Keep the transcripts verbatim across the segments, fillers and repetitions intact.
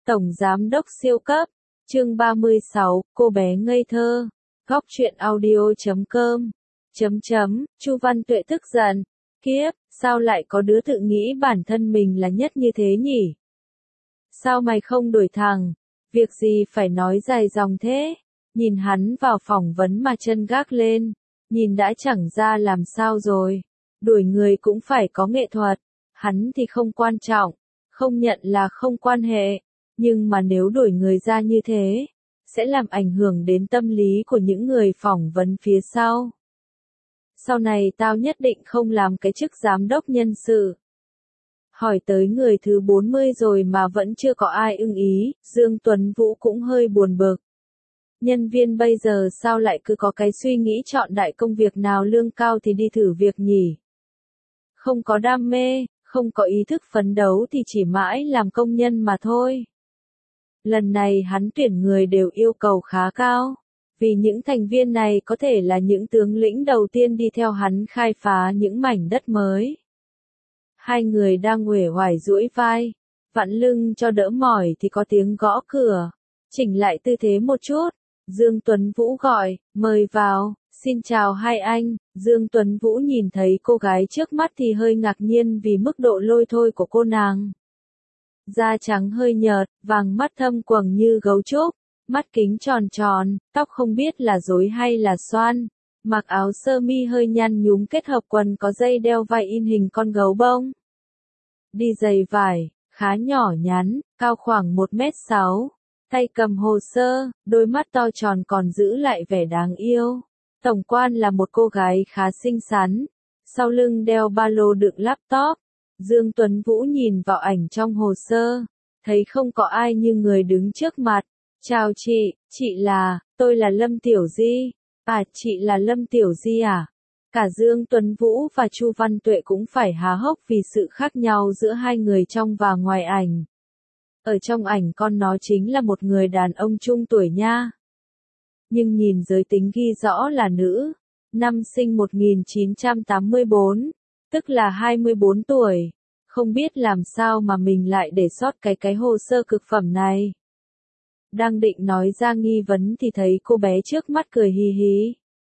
Tổng Giám đốc siêu cấp, chương ba mươi sáu, cô bé ngây thơ, góc truyện audio chấm com, chấm chấm, Chu Văn Tuệ tức giận, kiếp, sao lại có đứa tự nghĩ bản thân mình là nhất như thế nhỉ? Sao mày không đổi thằng, việc gì phải nói dài dòng thế? Nhìn hắn vào phỏng vấn mà chân gác lên, nhìn đã chẳng ra làm sao rồi, đuổi người cũng phải có nghệ thuật, hắn thì không quan trọng, không nhận là không quan hệ. Nhưng mà nếu đổi người ra như thế, sẽ làm ảnh hưởng đến tâm lý của những người phỏng vấn phía sau. Sau này tao nhất định không làm cái chức giám đốc nhân sự. Hỏi tới người thứ bốn mươi rồi mà vẫn chưa có ai ưng ý, Dương Tuấn Vũ cũng hơi buồn bực. Nhân viên bây giờ sao lại cứ có cái suy nghĩ chọn đại công việc nào lương cao thì đi thử việc nhỉ? Không có đam mê, không có ý thức phấn đấu thì chỉ mãi làm công nhân mà thôi. Lần này hắn tuyển người đều yêu cầu khá cao, vì những thành viên này có thể là những tướng lĩnh đầu tiên đi theo hắn khai phá những mảnh đất mới. Hai người đang uể oải duỗi vai, vặn lưng cho đỡ mỏi thì có tiếng gõ cửa, chỉnh lại tư thế một chút, Dương Tuấn Vũ gọi, mời vào, xin chào hai anh, Dương Tuấn Vũ nhìn thấy cô gái trước mắt thì hơi ngạc nhiên vì mức độ lôi thôi của cô nàng. Da trắng hơi nhợt, vàng mắt thâm quầng như gấu trúc, mắt kính tròn tròn, tóc không biết là rối hay là xoăn, mặc áo sơ mi hơi nhăn nhúm kết hợp quần có dây đeo vai in hình con gấu bông. Đi giày vải, khá nhỏ nhắn, cao khoảng một mét sáu, tay cầm hồ sơ, đôi mắt to tròn còn giữ lại vẻ đáng yêu. Tổng quan là một cô gái khá xinh xắn, sau lưng đeo ba lô đựng laptop. Dương Tuấn Vũ nhìn vào ảnh trong hồ sơ, thấy không có ai như người đứng trước mặt. Chào chị, chị là, tôi là Lâm Tiểu Di. À, chị là Lâm Tiểu Di à? Cả Dương Tuấn Vũ và Chu Văn Tuệ cũng phải há hốc vì sự khác nhau giữa hai người trong và ngoài ảnh. Ở trong ảnh con nó chính là một người đàn ông trung tuổi nha. Nhưng nhìn giới tính ghi rõ là nữ, năm sinh một nghìn chín trăm tám mươi tư. Tức là hai mươi tư tuổi, không biết làm sao mà mình lại để sót cái cái hồ sơ cực phẩm này. Đang định nói ra nghi vấn thì thấy cô bé trước mắt cười hì hì.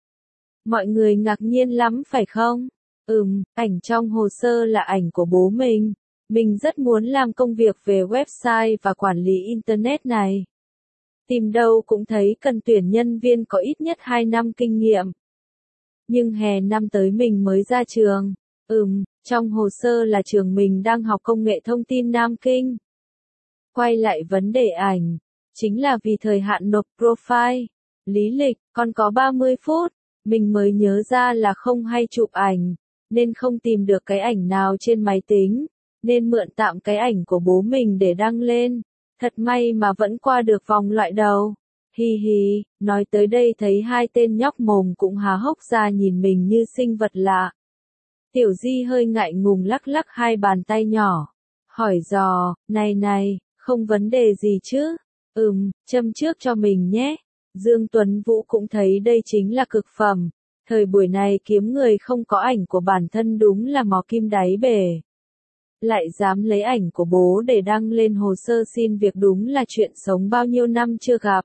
Mọi người ngạc nhiên lắm phải không? Ừm, ảnh trong hồ sơ là ảnh của bố mình. Mình rất muốn làm công việc về website và quản lý Internet này. Tìm đâu cũng thấy cần tuyển nhân viên có ít nhất hai năm kinh nghiệm. Nhưng hè năm tới mình mới ra trường. Ừm, trong hồ sơ là trường mình đang học công nghệ thông tin Nam Kinh. Quay lại vấn đề ảnh, chính là vì thời hạn nộp profile, lý lịch, còn có ba mươi phút, mình mới nhớ ra là không hay chụp ảnh, nên không tìm được cái ảnh nào trên máy tính, nên mượn tạm cái ảnh của bố mình để đăng lên. Thật may mà vẫn qua được vòng loại đầu. Hi hi, nói tới đây thấy hai tên nhóc mồm cũng há hốc ra nhìn mình như sinh vật lạ. Tiểu Di hơi ngại ngùng lắc lắc hai bàn tay nhỏ, hỏi dò, này này, không vấn đề gì chứ? Ừm, châm trước cho mình nhé. Dương Tuấn Vũ cũng thấy đây chính là cực phẩm. Thời buổi này kiếm người không có ảnh của bản thân đúng là mò kim đáy bể. Lại dám lấy ảnh của bố để đăng lên hồ sơ xin việc đúng là chuyện sống bao nhiêu năm chưa gặp.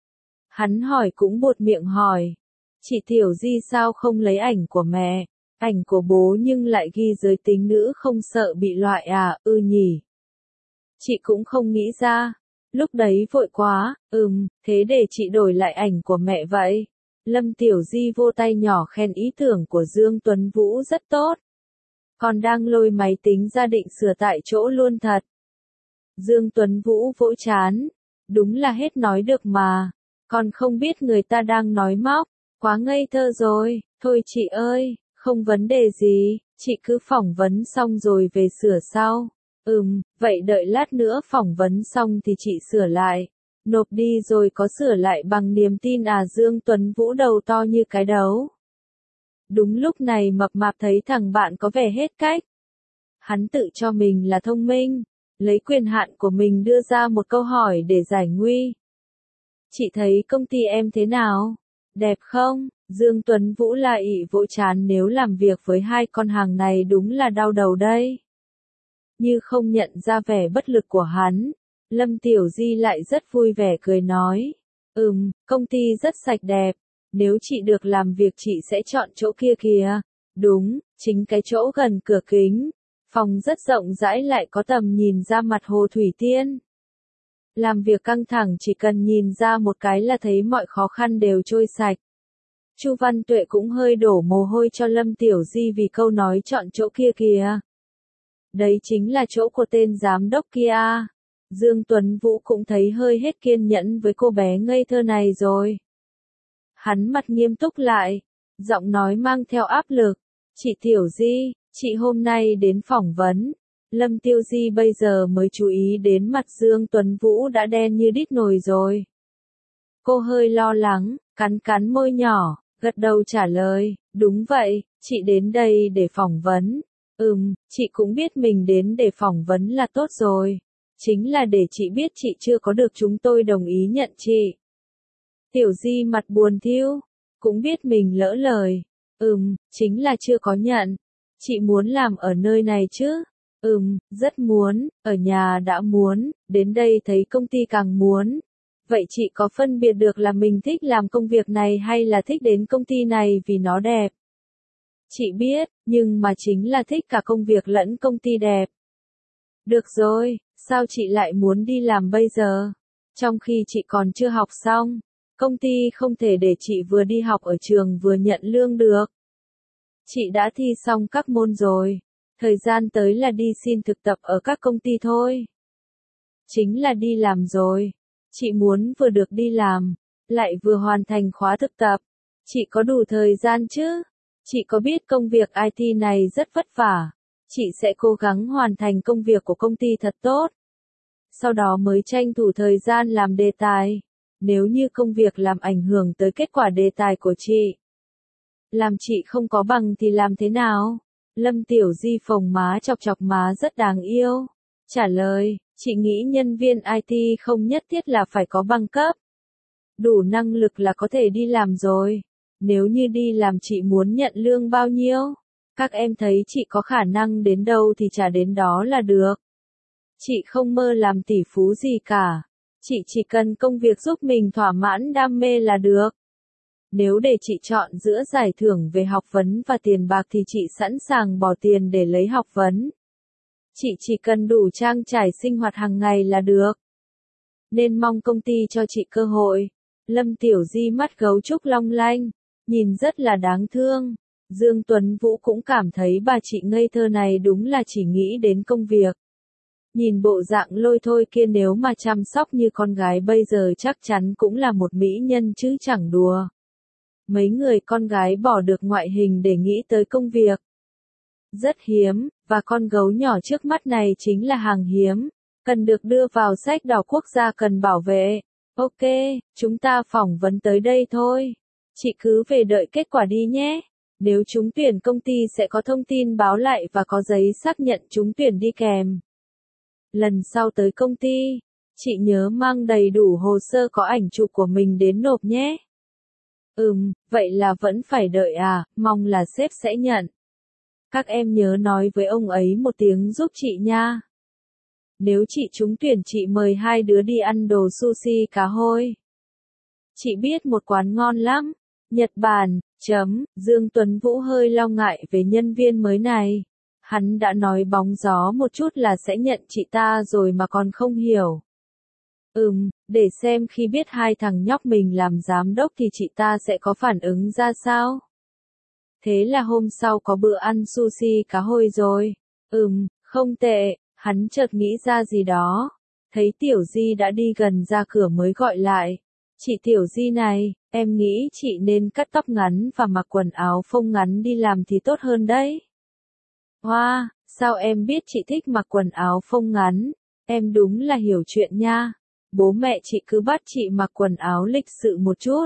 Hắn hỏi cũng buột miệng hỏi. Chị Tiểu Di sao không lấy ảnh của mẹ? Ảnh của bố nhưng lại ghi giới tính nữ không sợ bị loại à, ư nhỉ? Chị cũng không nghĩ ra. Lúc đấy vội quá, ừm, thế để chị đổi lại ảnh của mẹ vậy. Lâm Tiểu Di vô tay nhỏ khen ý tưởng của Dương Tuấn Vũ rất tốt. Còn đang lôi máy tính ra định sửa tại chỗ luôn thật. Dương Tuấn Vũ vỗ chán. Đúng là hết nói được mà. Còn không biết người ta đang nói móc. Quá ngây thơ rồi. Thôi chị ơi, không vấn đề gì. Chị cứ phỏng vấn xong rồi về sửa sau. Ừm, vậy đợi lát nữa phỏng vấn xong thì chị sửa lại. Nộp đi rồi có sửa lại bằng niềm tin à? Dương Tuấn Vũ đầu to như cái đấu. Đúng lúc này mập mạp thấy thằng bạn có vẻ hết cách. Hắn tự cho mình là thông minh, lấy quyền hạn của mình đưa ra một câu hỏi để giải nguy. Chị thấy công ty em thế nào? Đẹp không? Dương Tuấn Vũ la ị vỗ chán, nếu làm việc với hai con hàng này đúng là đau đầu đây. Như không nhận ra vẻ bất lực của hắn, Lâm Tiểu Di lại rất vui vẻ cười nói. Ừm, công ty rất sạch đẹp. Nếu chị được làm việc chị sẽ chọn chỗ kia kìa. Đúng, chính cái chỗ gần cửa kính. Phòng rất rộng rãi lại có tầm nhìn ra mặt hồ Thủy Tiên. Làm việc căng thẳng chỉ cần nhìn ra một cái là thấy mọi khó khăn đều trôi sạch. Chu Văn Tuệ cũng hơi đổ mồ hôi cho Lâm Tiểu Di vì câu nói chọn chỗ kia kìa. Đấy chính là chỗ của tên giám đốc kia. Dương Tuấn Vũ cũng thấy hơi hết kiên nhẫn với cô bé ngây thơ này rồi. Hắn mặt nghiêm túc lại, giọng nói mang theo áp lực. Chị Tiểu Di, chị hôm nay đến phỏng vấn. Lâm Tiêu Di bây giờ mới chú ý đến mặt Dương Tuấn Vũ đã đen như đít nồi rồi. Cô hơi lo lắng, cắn cắn môi nhỏ, gật đầu trả lời, đúng vậy, chị đến đây để phỏng vấn. Ừm, chị cũng biết mình đến để phỏng vấn là tốt rồi. Chính là để chị biết chị chưa có được chúng tôi đồng ý nhận chị. Tiểu Di mặt buồn thiu, cũng biết mình lỡ lời. Ừm, chính là chưa có nhận. Chị muốn làm ở nơi này chứ? Ừm, rất muốn, ở nhà đã muốn, đến đây thấy công ty càng muốn. Vậy chị có phân biệt được là mình thích làm công việc này hay là thích đến công ty này vì nó đẹp? Chị biết, nhưng mà chính là thích cả công việc lẫn công ty đẹp. Được rồi, sao chị lại muốn đi làm bây giờ? Trong khi chị còn chưa học xong, công ty không thể để chị vừa đi học ở trường vừa nhận lương được. Chị đã thi xong các môn rồi, thời gian tới là đi xin thực tập ở các công ty thôi. Chính là đi làm rồi. Chị muốn vừa được đi làm, lại vừa hoàn thành khóa thực tập. Chị có đủ thời gian chứ? Chị có biết công việc i tê này rất vất vả. Chị sẽ cố gắng hoàn thành công việc của công ty thật tốt. Sau đó mới tranh thủ thời gian làm đề tài. Nếu như công việc làm ảnh hưởng tới kết quả đề tài của chị. Làm chị không có bằng thì làm thế nào? Lâm Tiểu Di phồng má chọc chọc má rất đáng yêu. Trả lời, chị nghĩ nhân viên i tê không nhất thiết là phải có bằng cấp. Đủ năng lực là có thể đi làm rồi. Nếu như đi làm chị muốn nhận lương bao nhiêu? Các em thấy chị có khả năng đến đâu thì trả đến đó là được. Chị không mơ làm tỷ phú gì cả. Chị chỉ cần công việc giúp mình thỏa mãn đam mê là được. Nếu để chị chọn giữa giải thưởng về học vấn và tiền bạc thì chị sẵn sàng bỏ tiền để lấy học vấn. Chị chỉ cần đủ trang trải sinh hoạt hàng ngày là được. Nên mong công ty cho chị cơ hội. Lâm Tiểu Di mắt gấu trúc long lanh, nhìn rất là đáng thương. Dương Tuấn Vũ cũng cảm thấy bà chị ngây thơ này đúng là chỉ nghĩ đến công việc. Nhìn bộ dạng lôi thôi kia nếu mà chăm sóc như con gái bây giờ chắc chắn cũng là một mỹ nhân chứ chẳng đùa. Mấy người con gái bỏ được ngoại hình để nghĩ tới công việc. Rất hiếm, và con gấu nhỏ trước mắt này chính là hàng hiếm. Cần được đưa vào sách đỏ quốc gia cần bảo vệ. Ok, chúng ta phỏng vấn tới đây thôi. Chị cứ về đợi kết quả đi nhé. Nếu trúng tuyển công ty sẽ có thông tin báo lại và có giấy xác nhận trúng tuyển đi kèm. Lần sau tới công ty, chị nhớ mang đầy đủ hồ sơ có ảnh chụp của mình đến nộp nhé. Ừm, vậy là vẫn phải đợi à, mong là sếp sẽ nhận. Các em nhớ nói với ông ấy một tiếng giúp chị nha. Nếu chị trúng tuyển chị mời hai đứa đi ăn đồ sushi cá hôi. Chị biết một quán ngon lắm. Nhật Bản, chấm, Dương Tuấn Vũ hơi lo ngại về nhân viên mới này. Hắn đã nói bóng gió một chút là sẽ nhận chị ta rồi mà còn không hiểu. Ừm, để xem khi biết hai thằng nhóc mình làm giám đốc thì chị ta sẽ có phản ứng ra sao. Thế là hôm sau có bữa ăn sushi cá hôi rồi. Ừm, không tệ, hắn chợt nghĩ ra gì đó. Thấy Tiểu Di đã đi gần ra cửa mới gọi lại. Chị Tiểu Di này, em nghĩ chị nên cắt tóc ngắn và mặc quần áo phông ngắn đi làm thì tốt hơn đấy. Hoa, wow, sao em biết chị thích mặc quần áo phông ngắn? Em đúng là hiểu chuyện nha. Bố mẹ chị cứ bắt chị mặc quần áo lịch sự một chút.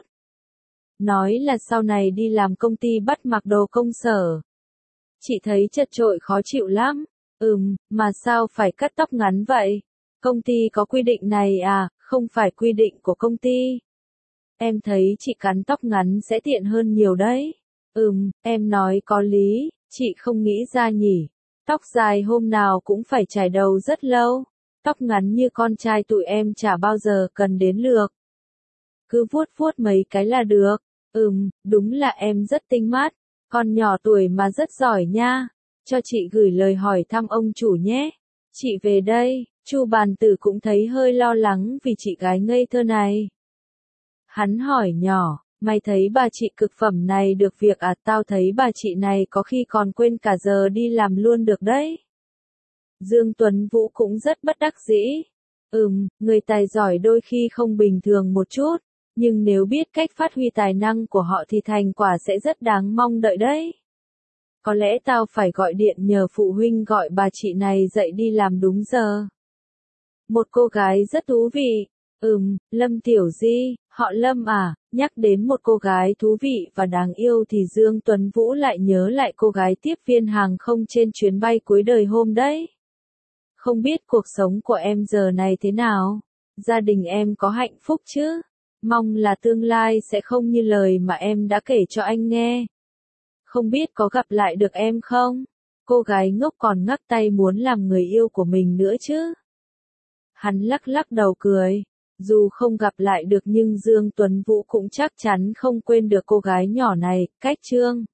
Nói là sau này đi làm công ty bắt mặc đồ công sở. Chị thấy chật chội khó chịu lắm. Ừm, mà sao phải cắt tóc ngắn vậy? Công ty có quy định này à, không phải quy định của công ty. Em thấy chị cắn tóc ngắn sẽ tiện hơn nhiều đấy. Ừm, em nói có lý, chị không nghĩ ra nhỉ. Tóc dài hôm nào cũng phải chải đầu rất lâu. Tóc ngắn như con trai tụi em chả bao giờ cần đến lược. Cứ vuốt vuốt mấy cái là được. Ừm, đúng là em rất tinh mắt. Con nhỏ tuổi mà rất giỏi nha. Cho chị gửi lời hỏi thăm ông chủ nhé. Chị về đây. Chu Bàn Tử cũng thấy hơi lo lắng vì chị gái ngây thơ này. Hắn hỏi nhỏ, mày thấy bà chị cực phẩm này được việc à? Tao thấy bà chị này có khi còn quên cả giờ đi làm luôn được đấy. Dương Tuấn Vũ cũng rất bất đắc dĩ. Ừm, người tài giỏi đôi khi không bình thường một chút, nhưng nếu biết cách phát huy tài năng của họ thì thành quả sẽ rất đáng mong đợi đấy. Có lẽ tao phải gọi điện nhờ phụ huynh gọi bà chị này dậy đi làm đúng giờ. Một cô gái rất thú vị. Ừm, Lâm Tiểu Di, họ Lâm à? Nhắc đến một cô gái thú vị và đáng yêu thì Dương Tuấn Vũ lại nhớ lại cô gái tiếp viên hàng không trên chuyến bay cuối đời hôm đấy. Không biết cuộc sống của em giờ này thế nào? Gia đình em có hạnh phúc chứ? Mong là tương lai sẽ không như lời mà em đã kể cho anh nghe. Không biết có gặp lại được em không? Cô gái ngốc còn ngắc tay muốn làm người yêu của mình nữa chứ. Hắn lắc lắc đầu cười. Dù không gặp lại được nhưng Dương Tuấn Vũ cũng chắc chắn không quên được cô gái nhỏ này. Cách chương